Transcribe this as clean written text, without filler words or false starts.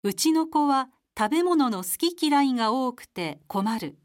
うちの子は食べ物の好き嫌いが多くて困る。